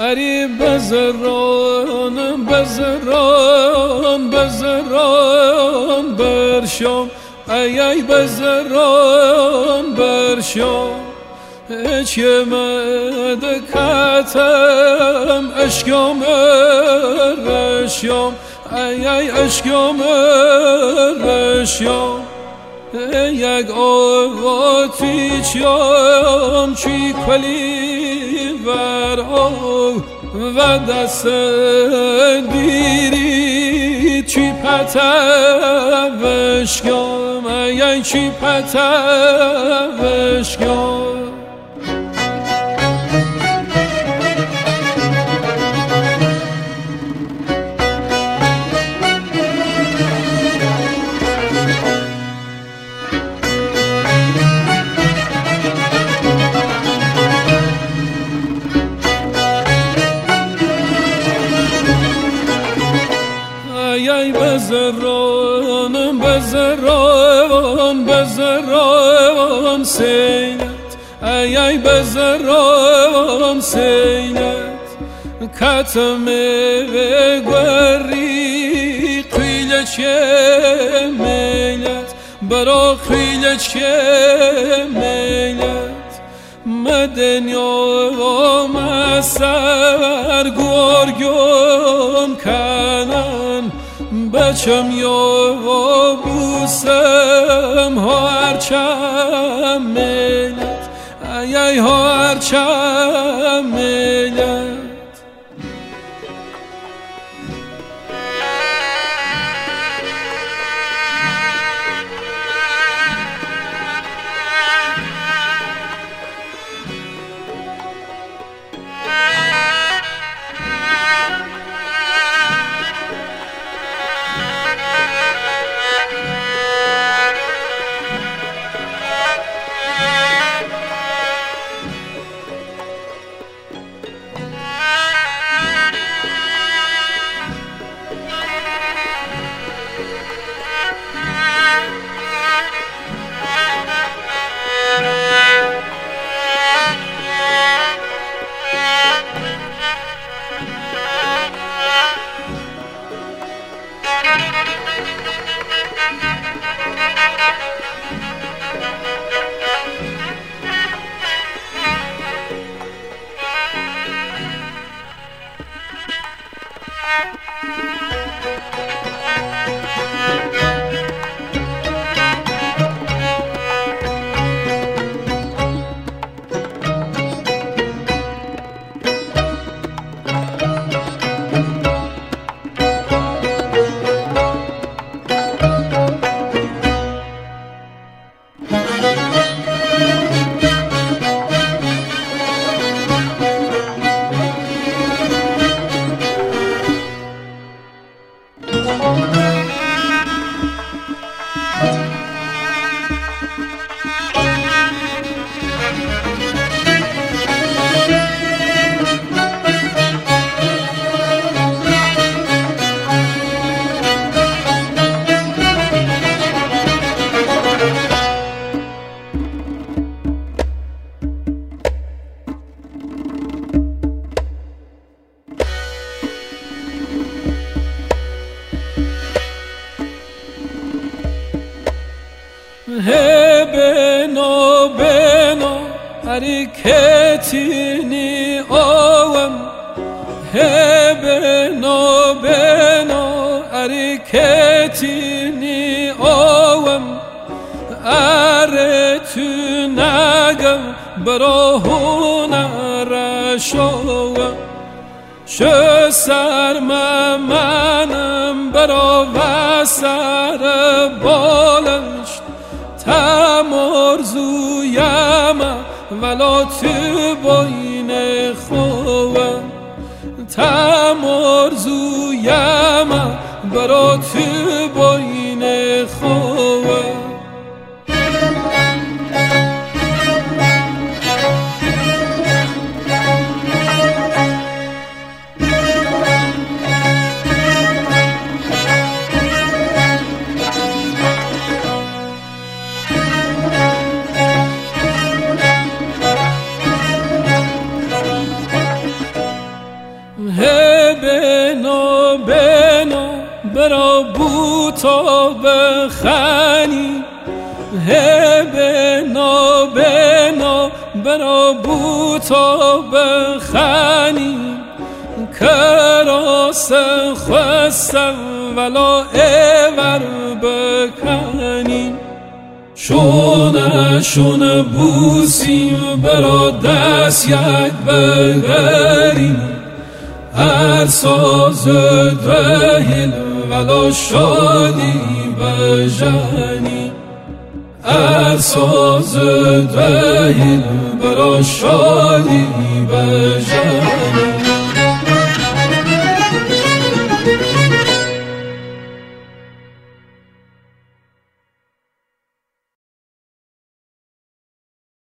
اری بزران بزران بزران برشم ای بزران برشم اچمد کتم اشکم رشم ای اشکم رشم یک آواتی چیم چی کلی ورها و دست دیری چی پتوشگم ای چی پتوشگم ای بزران بزران بزران سینت ای بزران سینت کتم گوری قیل چه میلت برا قیل چه میلت مدنیا مسر گرگم کنن بچم یا بوسم هرچم میلت ای هرچم میلت بنا بنا حرکتینی آوم بنا بنا حرکتینی آوم اره تو نگم براهون رشوم شو سرممنم برا و سر بالش تمرزویم ولا تو باین خوام تمرزویم برا تو باین خوام بوتا بخنی بنا برا بوتا بخنی کراس خواستم ولا ایور بکنی شونه بوسیم برا دست یک بگریم هر ساز دهل ولا شادی بجنی هر ساز دهل برا شادی بجنی